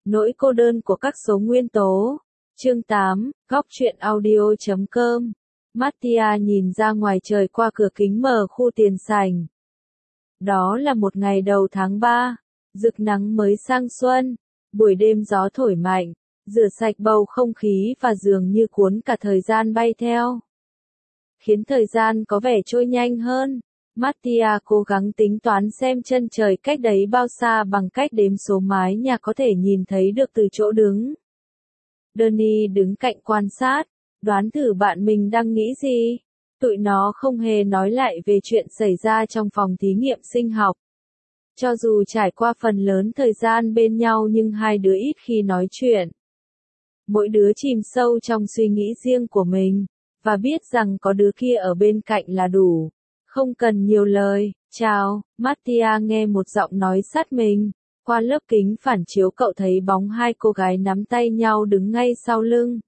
Nỗi cô đơn của các số nguyên tố. Chương 8, góc truyện audio.com. Mattia nhìn ra ngoài trời qua cửa kính mở khu tiền sảnh. Đó là một ngày đầu tháng 3, rực nắng mới sang xuân, buổi đêm gió thổi mạnh, rửa sạch bầu không khí và dường như cuốn cả thời gian bay theo. Khiến thời gian có vẻ trôi nhanh hơn. Mattia cố gắng tính toán xem chân trời cách đấy bao xa bằng cách đếm số mái nhà có thể nhìn thấy được từ chỗ đứng. Danny đứng cạnh quan sát, đoán thử bạn mình đang nghĩ gì. Tụi nó không hề nói lại về chuyện xảy ra trong phòng thí nghiệm sinh học. Cho dù trải qua phần lớn thời gian bên nhau nhưng hai đứa ít khi nói chuyện. Mỗi đứa chìm sâu trong suy nghĩ riêng của mình, và biết rằng có đứa kia ở bên cạnh là đủ. Không cần nhiều lời. Chào, Mattia nghe một giọng nói sát mình. Qua lớp kính phản chiếu cậu thấy bóng hai cô gái nắm tay nhau đứng ngay sau lưng.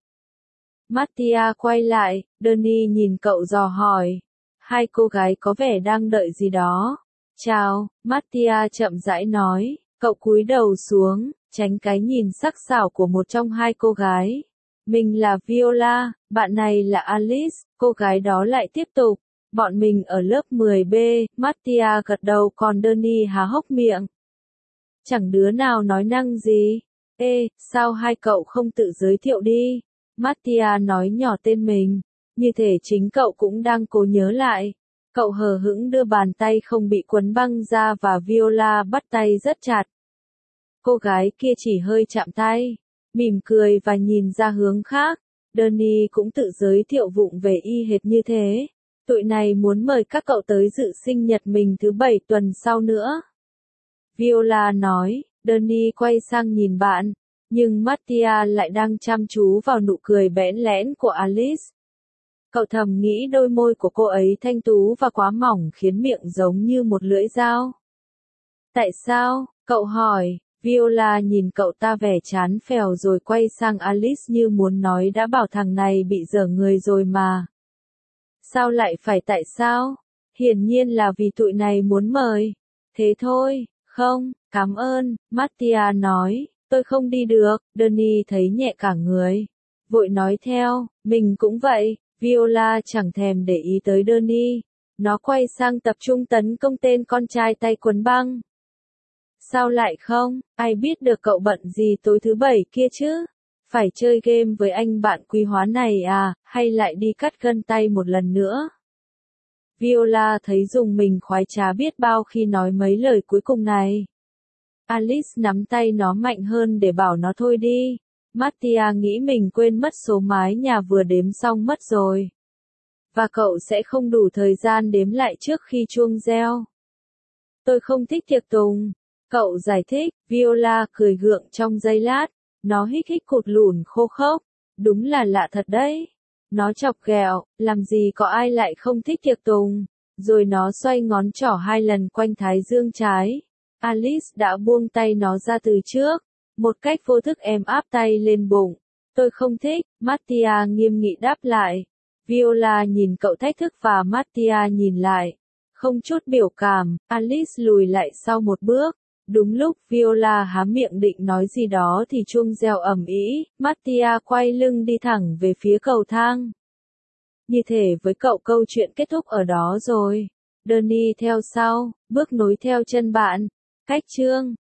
Mattia quay lại, Danny nhìn cậu dò hỏi. Hai cô gái có vẻ đang đợi gì đó. Chào, Mattia chậm rãi nói, cậu cúi đầu xuống, tránh cái nhìn sắc sảo của một trong hai cô gái. Mình là Viola, bạn này là Alice, cô gái đó lại tiếp tục. Bọn mình ở lớp 10B, Mattia gật đầu còn Danny há hốc miệng. Chẳng đứa nào nói năng gì. Ê, sao hai cậu không tự giới thiệu đi? Mattia nói nhỏ tên mình, như thể chính cậu cũng đang cố nhớ lại. Cậu hờ hững đưa bàn tay không bị quấn băng ra và Viola bắt tay rất chặt. Cô gái kia chỉ hơi chạm tay, mỉm cười và nhìn ra hướng khác. Danny cũng tự giới thiệu vụng về y hệt như thế. Tụi này muốn mời các cậu tới dự sinh nhật mình thứ 7 tuần sau nữa. Viola nói, Danny quay sang nhìn bạn, nhưng Mattia lại đang chăm chú vào nụ cười bẽn lẽn của Alice. Cậu thầm nghĩ đôi môi của cô ấy thanh tú và quá mỏng khiến miệng giống như một lưỡi dao. Tại sao? Cậu hỏi. Viola nhìn cậu ta vẻ chán phèo rồi quay sang Alice như muốn nói đã bảo thằng này bị dở người rồi mà. Sao lại phải tại sao? Hiển nhiên là vì tụi này muốn mời. Thế thôi, không, cảm ơn, Mattia nói, tôi không đi được. Danny thấy nhẹ cả người. Vội nói theo, mình cũng vậy. Viola chẳng thèm để ý tới Danny. Nó quay sang tập trung tấn công tên con trai tay quấn băng. Sao lại không? Ai biết được cậu bận gì tối thứ 7 kia chứ? Phải chơi game với anh bạn quý hóa này à, hay lại đi cắt gân tay một lần nữa? Viola thấy dùng mình khoái trá biết bao khi nói mấy lời cuối cùng này. Alice nắm tay nó mạnh hơn để bảo nó thôi đi. Mattia nghĩ mình quên mất số mái nhà vừa đếm xong mất rồi. Và cậu sẽ không đủ thời gian đếm lại trước khi chuông reo. Tôi không thích tiệc tùng. Cậu giải thích. Viola cười gượng trong giây lát. Nó hích hích cụt lủn khô khốc. Đúng là lạ thật đấy. Nó chọc ghẹo, làm gì có ai lại không thích tiệc tùng. Rồi nó xoay ngón trỏ 2 lần quanh thái dương trái. Alice đã buông tay nó ra từ trước. Một cách vô thức em áp tay lên bụng. Tôi không thích, Mattia nghiêm nghị đáp lại. Viola nhìn cậu thách thức và Mattia nhìn lại. Không chút biểu cảm, Alice lùi lại sau một bước. Đúng lúc Viola há miệng định nói gì đó thì chuông reo ầm ĩ, Mattia quay lưng đi thẳng về phía cầu thang. Như thể với cậu câu chuyện kết thúc ở đó rồi. Danny theo sau, bước nối theo chân bạn. Cách chương